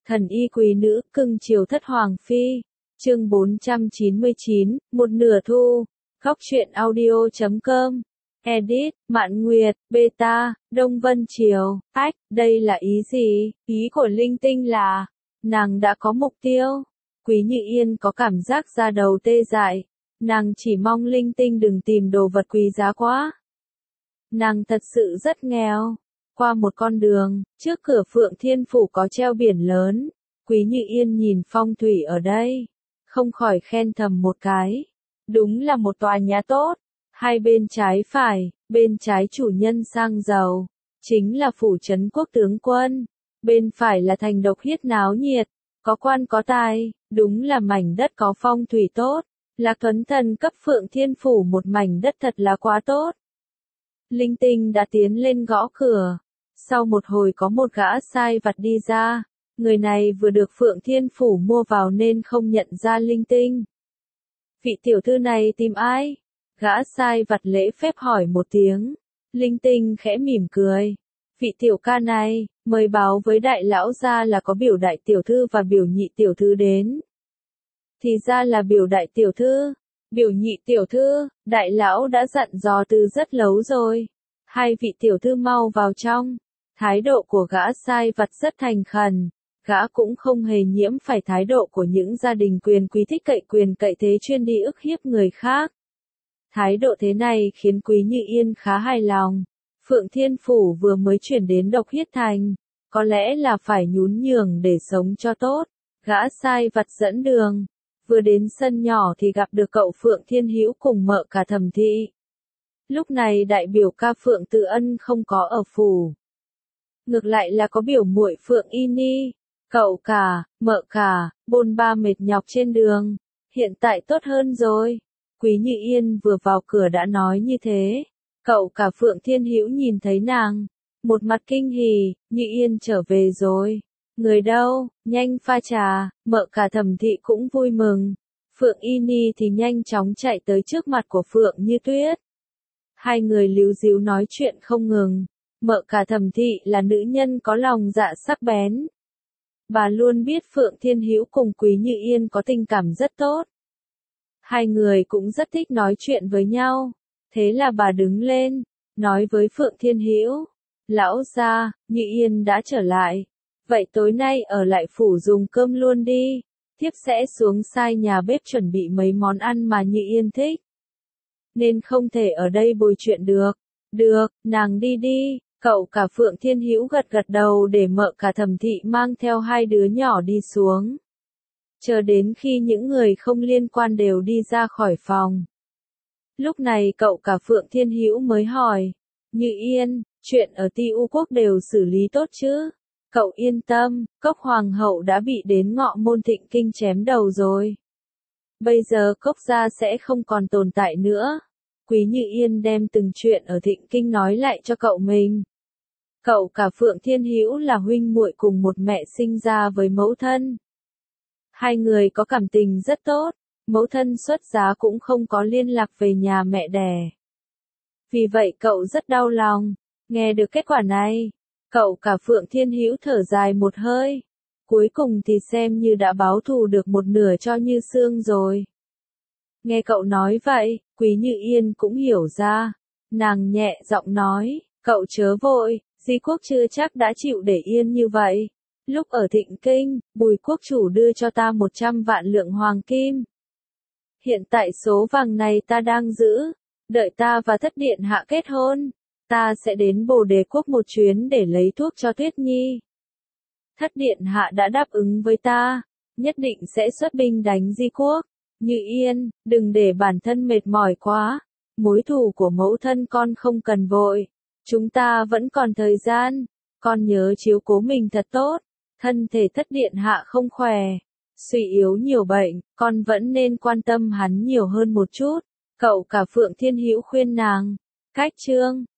Thần y quý nữ, cưng chiều thất hoàng phi. Chương 499, một nửa thu. Góc truyện audio.com. Edit, Mạn Nguyệt, Beta, Đông Vân Triều. Ách, đây là ý gì? Ý của linh tinh là, nàng đã có mục tiêu. Quý Như Yên có cảm giác da đầu tê dại. Nàng chỉ mong linh tinh đừng tìm đồ vật quý giá quá. Nàng thật sự rất nghèo. Qua một con đường, trước cửa Phượng Thiên Phủ có treo biển lớn. Quý Như Yên nhìn phong thủy ở đây, không khỏi khen thầm một cái. Đúng là một tòa nhà tốt. Hai bên trái phải, bên trái chủ nhân sang giàu, chính là phủ trấn quốc tướng quân. Bên phải là thành độc hiết náo nhiệt, có quan có tài, đúng là mảnh đất có phong thủy tốt. Lạc Tuấn Thần cấp Phượng Thiên Phủ một mảnh đất thật là quá tốt. Linh tinh đã tiến lên gõ cửa. Sau một hồi có một gã sai vặt đi ra. Người này vừa được Phượng Thiên Phủ mua vào nên không nhận ra linh tinh. Vị tiểu thư này tìm ai? Gã sai vặt lễ phép hỏi một tiếng. Linh tinh khẽ mỉm cười. Vị tiểu ca này, mời báo với đại lão gia là có biểu đại tiểu thư và biểu nhị tiểu thư đến. Thì ra là biểu đại tiểu thư, biểu nhị tiểu thư, đại lão đã dặn dò từ rất lâu rồi. Hai vị tiểu thư mau vào trong. Thái độ của gã sai vặt rất thành khẩn. Gã cũng không hề nhiễm phải thái độ của những gia đình quyền quý thích cậy quyền cậy thế chuyên đi ức hiếp người khác. Thái độ thế này khiến Quý Như Yên khá hài lòng. Phượng Thiên Phủ vừa mới chuyển đến Độc Hiết Thành, có lẽ là phải nhún nhường để sống cho tốt. Gã sai vặt dẫn đường, vừa đến sân nhỏ thì gặp được cậu Phượng Thiên Hữu cùng mợ cả Thẩm Thị. Lúc này đại biểu ca Phượng Tự Ân không có ở phủ. Ngược lại là có biểu muội Phượng Y Ni. Cậu cả, mợ cả, bôn ba mệt nhọc trên đường, hiện tại tốt hơn rồi. Quý Như Yên vừa vào cửa đã nói như thế. Cậu cả Phượng Thiên Hữu nhìn thấy nàng, một mặt kinh hỉ, Như Yên trở về rồi. Người đâu, nhanh pha trà, mợ cả Thẩm Thị cũng vui mừng. Phượng Y Ni thì nhanh chóng chạy tới trước mặt của Phượng Như Tuyết. Hai người líu ríu nói chuyện không ngừng. Mợ cả Thẩm Thị là nữ nhân có lòng dạ sắc bén. Bà luôn biết Phượng Thiên Hữu cùng Quý Như Yên có tình cảm rất tốt. Hai người cũng rất thích nói chuyện với nhau. Thế là bà đứng lên, nói với Phượng Thiên Hữu. Lão gia, Như Yên đã trở lại. Vậy tối nay ở lại phủ dùng cơm luôn đi. Thiếp sẽ xuống sai nhà bếp chuẩn bị mấy món ăn mà Như Yên thích. Nên không thể ở đây bồi chuyện được. Được, nàng đi đi. Cậu cả Phượng Thiên Hữu gật gật đầu để mợ cả Thẩm Thị mang theo hai đứa nhỏ đi xuống. Chờ đến khi những người không liên quan đều đi ra khỏi phòng. Lúc này cậu cả Phượng Thiên Hữu mới hỏi. Như Yên, chuyện ở Ti U Quốc đều xử lý tốt chứ? Cậu yên tâm, Cốc Hoàng hậu đã bị đến Ngọ Môn Thịnh Kinh chém đầu rồi. Bây giờ Cốc gia sẽ không còn tồn tại nữa. Quý Như Yên đem từng chuyện ở Thịnh Kinh nói lại cho cậu mình. Cậu cả Phượng Thiên Hữu là huynh muội cùng một mẹ sinh ra với mẫu thân. Hai người có cảm tình rất tốt, mẫu thân xuất giá cũng không có liên lạc về nhà mẹ đẻ. Vì vậy cậu rất đau lòng, nghe được kết quả này. Cậu cả Phượng Thiên Hữu thở dài một hơi. Cuối cùng thì xem như đã báo thù được một nửa cho Như Sương rồi. Nghe cậu nói vậy, Quý Như Yên cũng hiểu ra. Nàng nhẹ giọng nói, cậu chớ vội, Di quốc chưa chắc đã chịu để yên như vậy. Lúc ở Thịnh Kinh, Bùi quốc chủ đưa cho ta 100 vạn lượng hoàng kim. Hiện tại số vàng này ta đang giữ. Đợi ta và Thất Điện Hạ kết hôn, ta sẽ đến Bồ Đề Quốc một chuyến để lấy thuốc cho Tuyết Nhi. Thất Điện Hạ đã đáp ứng với ta, nhất định sẽ xuất binh đánh Di quốc. Như Yên, đừng để bản thân mệt mỏi quá. Mối thù của mẫu thân con không cần vội. Chúng ta vẫn còn thời gian. Con nhớ chiếu cố mình thật tốt. Thân thể Thất Điện Hạ không khỏe, suy yếu nhiều bệnh, con vẫn nên quan tâm hắn nhiều hơn một chút. Cậu cả Phượng Thiên Hữu khuyên nàng. Cách chương